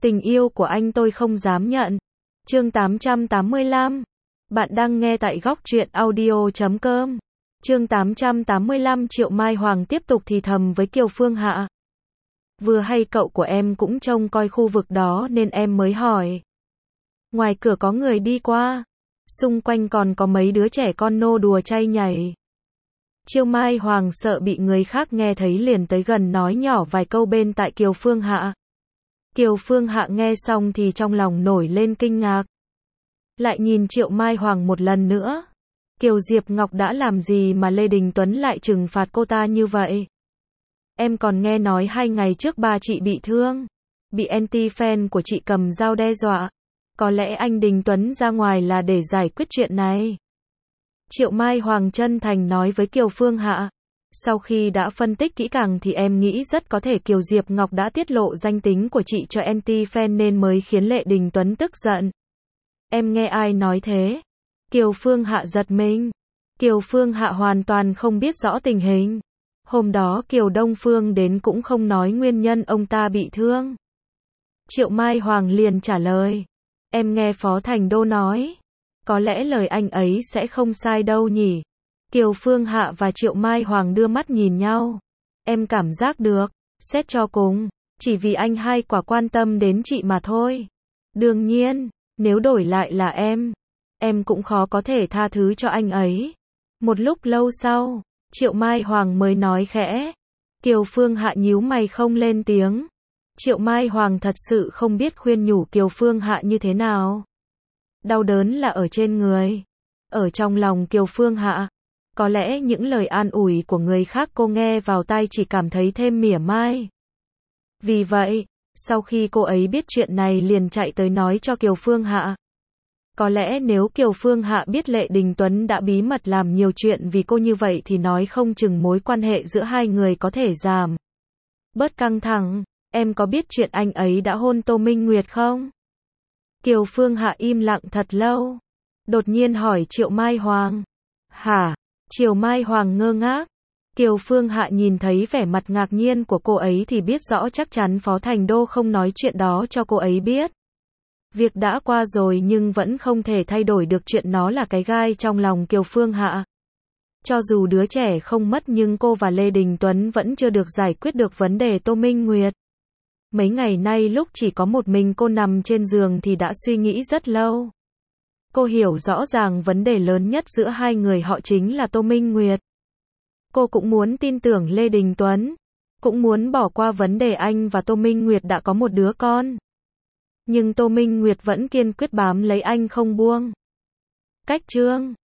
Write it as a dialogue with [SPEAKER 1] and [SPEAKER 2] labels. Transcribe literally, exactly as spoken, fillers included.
[SPEAKER 1] Tình yêu của anh tôi không dám nhận. Chương tám trăm tám mươi lăm. Bạn đang nghe tại góc truyện audio chấm com. Chương tám trăm tám mươi lăm. Triệu Mai Hoàng tiếp tục thì thầm với Kiều Phương Hạ. Vừa hay cậu của em cũng trông coi khu vực đó nên em mới hỏi. Ngoài cửa có người đi qua. Xung quanh còn có mấy đứa trẻ con nô đùa chay nhảy. Triệu Mai Hoàng sợ bị người khác nghe thấy liền tới gần nói nhỏ vài câu bên tai Kiều Phương Hạ. Kiều Phương Hạ nghe xong thì trong lòng nổi lên kinh ngạc. Lại nhìn Triệu Mai Hoàng một lần nữa. Kiều Diệp Ngọc đã làm gì mà Lê Đình Tuấn lại trừng phạt cô ta như vậy? Em còn nghe nói hai ngày trước ba chị bị thương. Bị anti-fan của chị cầm dao đe dọa. Có lẽ anh Đình Tuấn ra ngoài là để giải quyết chuyện này. Triệu Mai Hoàng chân thành nói với Kiều Phương Hạ. Sau khi đã phân tích kỹ càng thì em nghĩ rất có thể Kiều Diệp Ngọc đã tiết lộ danh tính của chị cho anti-fan nên mới khiến Lê Đình Tuấn tức giận. Em nghe ai nói thế? Kiều Phương Hạ giật mình. Kiều Phương Hạ hoàn toàn không biết rõ tình hình. Hôm đó Kiều Đông Phương đến cũng không nói nguyên nhân ông ta bị thương. Triệu Mai Hoàng liền trả lời. Em nghe Phó Thành Đô nói. Có lẽ lời anh ấy sẽ không sai đâu nhỉ. Kiều Phương Hạ và Triệu Mai Hoàng đưa mắt nhìn nhau. Em cảm giác được, xét cho cùng, chỉ vì anh hai quả quan tâm đến chị mà thôi. Đương nhiên, nếu đổi lại là em, em cũng khó có thể tha thứ cho anh ấy. Một lúc lâu sau, Triệu Mai Hoàng mới nói khẽ. Kiều Phương Hạ nhíu mày không lên tiếng. Triệu Mai Hoàng thật sự không biết khuyên nhủ Kiều Phương Hạ như thế nào. Đau đớn là ở trên người, ở trong lòng Kiều Phương Hạ. Có lẽ những lời an ủi của người khác cô nghe vào tai chỉ cảm thấy thêm mỉa mai. Vì vậy, sau khi cô ấy biết chuyện này liền chạy tới nói cho Kiều Phương Hạ. Có lẽ nếu Kiều Phương Hạ biết Lê Đình Tuấn đã bí mật làm nhiều chuyện vì cô như vậy thì nói không chừng mối quan hệ giữa hai người có thể giảm bớt căng thẳng. Em có biết chuyện anh ấy đã hôn Tô Minh Nguyệt không? Kiều Phương Hạ im lặng thật lâu. Đột nhiên hỏi Triệu Mai Hoàng. Hả? Triệu Mai Hoàng ngơ ngác. Kiều Phương Hạ nhìn thấy vẻ mặt ngạc nhiên của cô ấy thì biết rõ chắc chắn Phó Thành Đô không nói chuyện đó cho cô ấy biết. Việc đã qua rồi nhưng vẫn không thể thay đổi được chuyện nó là cái gai trong lòng Kiều Phương Hạ. Cho dù đứa trẻ không mất nhưng cô và Lê Đình Tuấn vẫn chưa được giải quyết được vấn đề Tô Minh Nguyệt. Mấy ngày nay lúc chỉ có một mình cô nằm trên giường thì đã suy nghĩ rất lâu. Cô hiểu rõ ràng vấn đề lớn nhất giữa hai người họ chính là Tô Minh Nguyệt. Cô cũng muốn tin tưởng Lê Đình Tuấn, cũng muốn bỏ qua vấn đề anh và Tô Minh Nguyệt đã có một đứa con. Nhưng Tô Minh Nguyệt vẫn kiên quyết bám lấy anh không buông. Cách chương